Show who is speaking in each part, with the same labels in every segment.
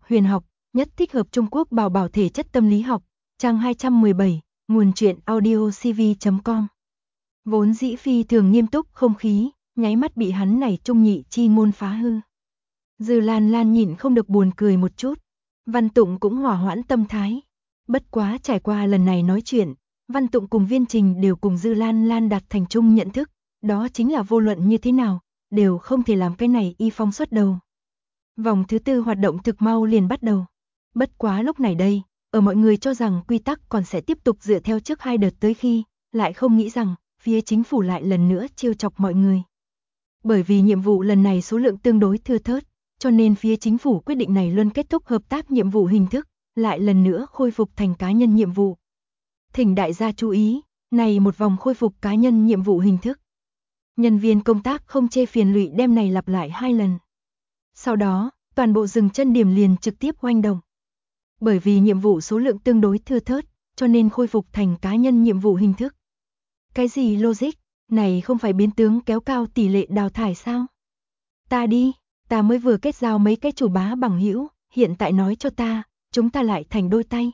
Speaker 1: huyền học, nhất thích hợp Trung Quốc bảo bảo thể chất tâm lý học, trang 217, nguồn truyện audiocv.com. Vốn dĩ phi thường nghiêm túc không khí, nháy mắt bị hắn này trung nhị chi ngôn phá hư. Dư Lan Lan nhịn không được buồn cười một chút, Văn Tụng cũng hòa hoãn tâm thái. Bất quá trải qua lần này nói chuyện, Văn Tụng cùng Viên Trình đều cùng Dư Lan Lan đạt thành chung nhận thức, đó chính là vô luận như thế nào, đều không thể làm cái này y phong xuất đầu. Vòng thứ tư hoạt động thực mau liền bắt đầu. Bất quá lúc này đây, ở mọi người cho rằng quy tắc còn sẽ tiếp tục dựa theo trước hai đợt tới khi, lại không nghĩ rằng, phía chính phủ lại lần nữa trêu chọc mọi người. Bởi vì nhiệm vụ lần này số lượng tương đối thưa thớt, cho nên phía chính phủ quyết định này luôn kết thúc hợp tác nhiệm vụ hình thức, lại lần nữa khôi phục thành cá nhân nhiệm vụ. Thỉnh đại gia chú ý, này một vòng khôi phục cá nhân nhiệm vụ hình thức. Nhân viên công tác không chê phiền lụy đem này lặp lại 2 lần. Sau đó, toàn bộ dừng chân điểm liền trực tiếp oanh động. Bởi vì nhiệm vụ số lượng tương đối thưa thớt, cho nên khôi phục thành cá nhân nhiệm vụ hình thức. Cái gì logic, này không phải biến tướng kéo cao tỷ lệ đào thải sao? Ta đi, ta mới vừa kết giao mấy cái chủ bá bằng hữu, hiện tại nói cho ta, chúng ta lại thành đôi tay.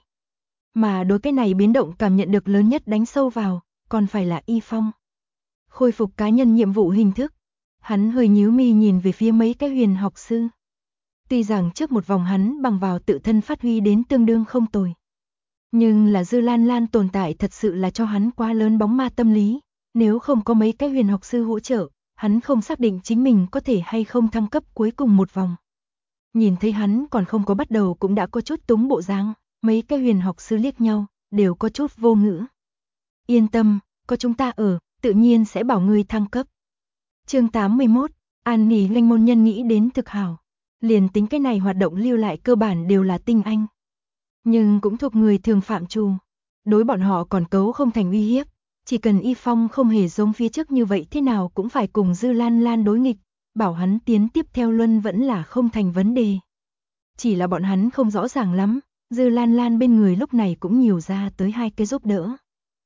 Speaker 1: Mà đối cái này biến động cảm nhận được lớn nhất đánh sâu vào, còn phải là Y Phong. Khôi phục cá nhân nhiệm vụ hình thức. Hắn hơi nhíu mi nhìn về phía mấy cái huyền học sư. Tuy rằng trước một vòng hắn bằng vào tự thân phát huy đến tương đương không tồi. Nhưng là Dư Lan Lan tồn tại thật sự là cho hắn quá lớn bóng ma tâm lý. Nếu không có mấy cái huyền học sư hỗ trợ, hắn không xác định chính mình có thể hay không thăng cấp cuối cùng một vòng. Nhìn thấy hắn còn không có bắt đầu cũng đã có chút túng bộ dáng, mấy cái huyền học sư liếc nhau, đều có chút vô ngữ. Yên tâm, có chúng ta ở, tự nhiên sẽ bảo ngươi thăng cấp. Chương 81, An Nỉ Linh môn nhân nghĩ đến thực hảo. Liền tính cái này hoạt động lưu lại cơ bản đều là tinh anh. Nhưng cũng thuộc người thường phạm trù. Đối bọn họ còn cấu không thành uy hiếp. Chỉ cần Y Phong không hề giống phía trước như vậy thế nào cũng phải cùng Dư Lan Lan đối nghịch. Bảo hắn tiến tiếp theo luân vẫn là không thành vấn đề. Chỉ là bọn hắn không rõ ràng lắm. Dư Lan Lan bên người lúc này cũng nhiều ra tới 2 cái giúp đỡ.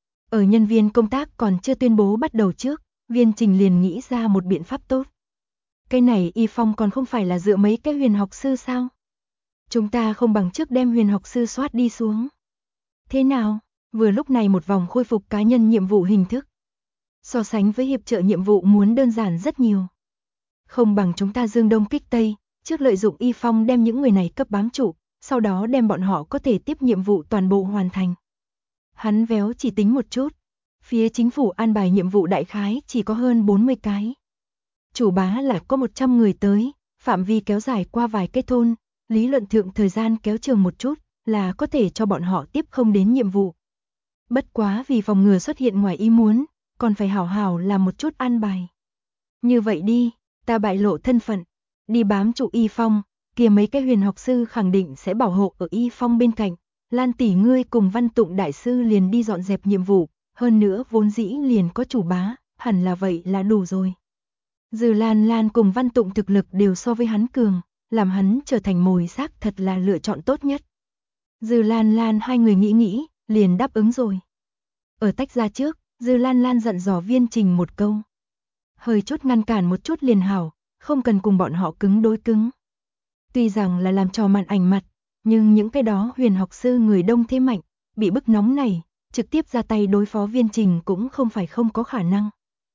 Speaker 1: Ở nhân viên công tác còn chưa tuyên bố bắt đầu trước, Viên Trình liền nghĩ ra một biện pháp tốt. Cái này Y Phong còn không phải là dựa mấy cái huyền học sư sao? Chúng ta không bằng trước đem huyền học sư soát đi xuống. Thế nào? Vừa lúc này một vòng khôi phục cá nhân nhiệm vụ hình thức. So sánh với hiệp trợ nhiệm vụ muốn đơn giản rất nhiều. Không bằng chúng ta dương đông kích tây, trước lợi dụng Y Phong đem những người này cấp bám trụ, sau đó đem bọn họ có thể tiếp nhiệm vụ toàn bộ hoàn thành. Hắn véo chỉ tính một chút. Phía chính phủ an bài nhiệm vụ đại khái chỉ có hơn 40 cái. Chủ bá là có 100 người tới, phạm vi kéo dài qua vài cái thôn, lý luận thượng thời gian kéo trường một chút là có thể cho bọn họ tiếp không đến nhiệm vụ. Bất quá vì phòng ngừa xuất hiện ngoài ý muốn, còn phải hảo hảo làm một chút an bài. Như vậy đi, ta bại lộ thân phận, đi bám trụ Y Phong, kia mấy cái huyền học sư khẳng định sẽ bảo hộ ở Y Phong bên cạnh. Lan tỷ ngươi cùng Văn Tụng đại sư liền đi dọn dẹp nhiệm vụ, hơn nữa vốn dĩ liền có chủ bá, hẳn là vậy là đủ rồi. Dư Lan Lan cùng Văn Tụng thực lực đều so với hắn cường, làm hắn trở thành mồi xác thật là lựa chọn tốt nhất. Dư Lan Lan hai người nghĩ, liền đáp ứng rồi. Ở tách ra trước, Dư Lan Lan dặn dò Viên Trình một câu. Hơi chút ngăn cản một chút liền hảo, không cần cùng bọn họ cứng đối cứng. Tuy rằng là làm trò màn ảnh mặt, nhưng những cái đó huyền học sư người đông thế mạnh, bị bức nóng này, trực tiếp ra tay đối phó Viên Trình cũng không phải không có khả năng.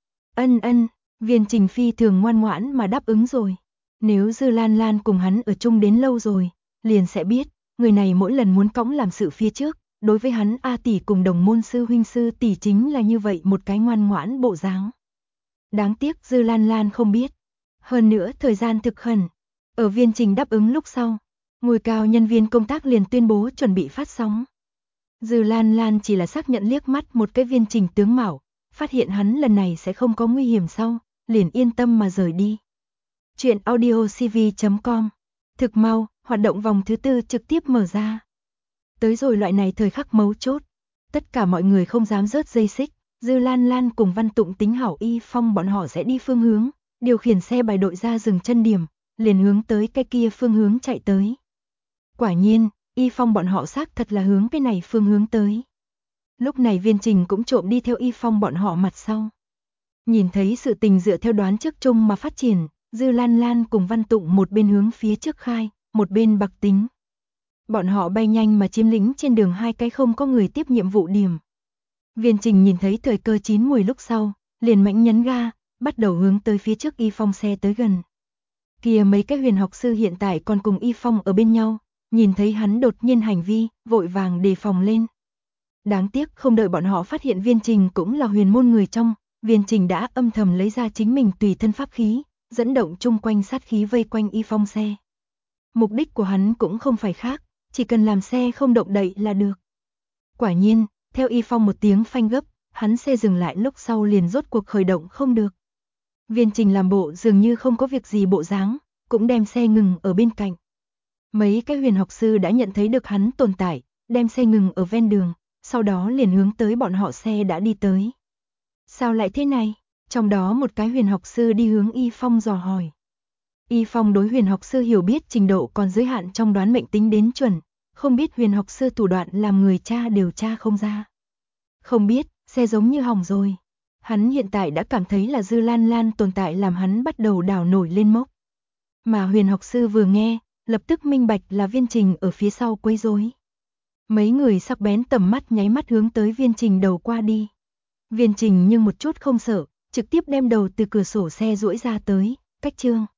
Speaker 1: Ân, Viên Trình phi thường ngoan ngoãn mà đáp ứng rồi. Nếu Dư Lan Lan cùng hắn ở chung đến lâu rồi, liền sẽ biết, người này mỗi lần muốn cõng làm sự phía trước, đối với hắn A tỷ cùng đồng môn sư huynh sư tỷ chính là như vậy một cái ngoan ngoãn bộ dáng. Đáng tiếc Dư Lan Lan không biết. Hơn nữa thời gian thực khẩn. Ở Viên Trình đáp ứng lúc sau, ngôi cao nhân viên công tác liền tuyên bố chuẩn bị phát sóng. Dư Lan Lan chỉ là xác nhận liếc mắt một cái Viên Trình tướng mạo, phát hiện hắn lần này sẽ không có nguy hiểm sau, liền yên tâm mà rời đi. Chuyện audiocv.com. Thực mau, hoạt động vòng thứ tư trực tiếp mở ra. Tới rồi loại này thời khắc mấu chốt, tất cả mọi người không dám rớt dây xích. Dư Lan Lan cùng Văn Tụng tính hảo Y Phong bọn họ sẽ đi phương hướng, điều khiển xe bài đội ra dừng chân điểm, liền hướng tới cái kia phương hướng chạy tới. Quả nhiên, Y Phong bọn họ xác thật là hướng cái này phương hướng tới. Lúc này Viên Trình cũng trộm đi theo Y Phong bọn họ mặt sau. Nhìn thấy sự tình dựa theo đoán trước chung mà phát triển, Dư Lan Lan cùng Văn Tụng một bên hướng phía trước khai, một bên bạc tính. Bọn họ bay nhanh mà chiếm lĩnh trên đường hai cái không có người tiếp nhiệm vụ điểm. Viên Trình nhìn thấy thời cơ chín mùi lúc sau, liền mạnh nhấn ga, bắt đầu hướng tới phía trước Y Phong xe tới gần. Kìa mấy cái huyền học sư hiện tại còn cùng Y Phong ở bên nhau, nhìn thấy hắn đột nhiên hành vi, vội vàng đề phòng lên. Đáng tiếc không đợi bọn họ phát hiện Viên Trình cũng là huyền môn người trong, Viên Trình đã âm thầm lấy ra chính mình tùy thân pháp khí, dẫn động chung quanh sát khí vây quanh Y Phong xe. Mục đích của hắn cũng không phải khác, chỉ cần làm xe không động đậy là được. Quả nhiên, theo Y Phong một tiếng phanh gấp, hắn xe dừng lại lúc sau liền rốt cuộc khởi động không được. Viên Trình làm bộ dường như không có việc gì bộ dáng, cũng đem xe ngừng ở bên cạnh. Mấy cái huyền học sư đã nhận thấy được hắn tồn tại, đem xe ngừng ở ven đường, sau đó liền hướng tới bọn họ xe đã đi tới. Sao lại thế này? Trong đó một cái huyền học sư đi hướng Y Phong dò hỏi. Y Phong đối huyền học sư hiểu biết trình độ còn giới hạn trong đoán mệnh tính đến chuẩn, không biết huyền học sư thủ đoạn làm người cha điều tra không ra. Không biết, xe giống như hỏng rồi. Hắn hiện tại đã cảm thấy là Dư Lan Lan tồn tại làm hắn bắt đầu đảo nổi lên mốc. Mà huyền học sư vừa nghe, lập tức minh bạch là Viên Trình ở phía sau quấy rối. Mấy người sắc bén tầm mắt nháy mắt hướng tới Viên Trình đầu qua đi. Viên Trình nhưng một chút không sợ, trực tiếp đem đầu từ cửa sổ xe duỗi ra tới, cách Trương